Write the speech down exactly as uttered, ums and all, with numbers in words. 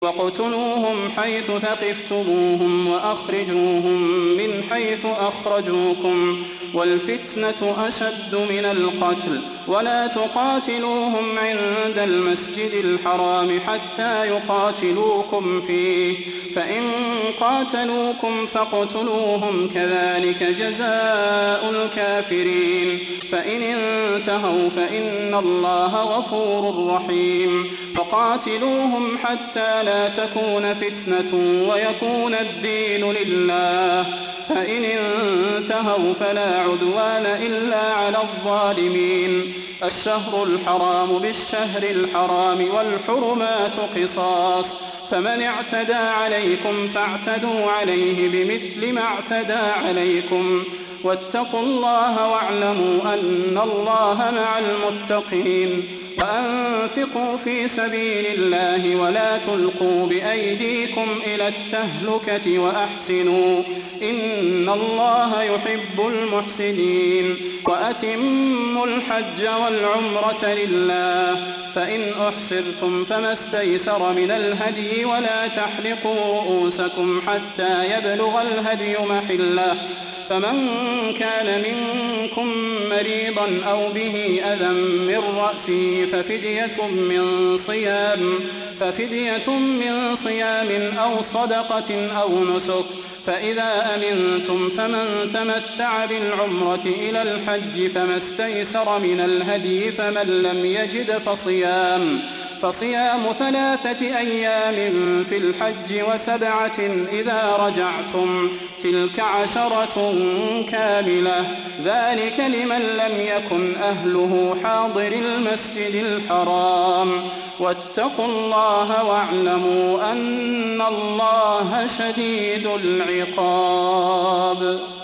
واقتلوهم حيث ثقفتموهم وأخرجوهم من حيث أخرجوكم والفتنة أشد من القتل ولا تقاتلوهم عند المسجد الحرام حتى يقاتلوكم فيه فإن قاتلوكم فاقتلوهم كذلك جزاء الكافرين فإن انتهوا فإن الله غفور رحيم فقاتلوهم حتى لا تكون فتنة ويكون الدين لله فإن انتهوا فلا عدوان إلا على الظالمين الشهر الحرام بالشهر الحرام والحرمات قصاص فمن اعتدى عليكم فاعتدوا عليه بمثل ما اعتدى عليكم واتقوا الله واعلموا أن الله مع المتقين وأنفقوا في سبيل الله ولا تلقوا بأيديكم إلى التهلكة وأحسنوا إن الله يحب المحسنين وأتموا الحج والعمرة لله فإن أحصرتم فما استيسر من الهدي ولا تحلقوا رؤوسكم حتى يبلغ الهدي محله فمن كان منكم مريضا أو به أذى من رأسه ففدية من صيام ففدية من صيام أو صدقة أو نسك فإذا أمنتم فمن تمتع بالعمرة إلى الحج فما استيسر من الهدي فمن لم يجد فصيام فصيام ثلاثة أيام في الحج وسبعة إذا رجعتم تلك عشرة كاملة ذلك لمن لم يكن أهله حاضر المسجد الحرام واتقوا الله واعلموا أن الله شديد العقاب.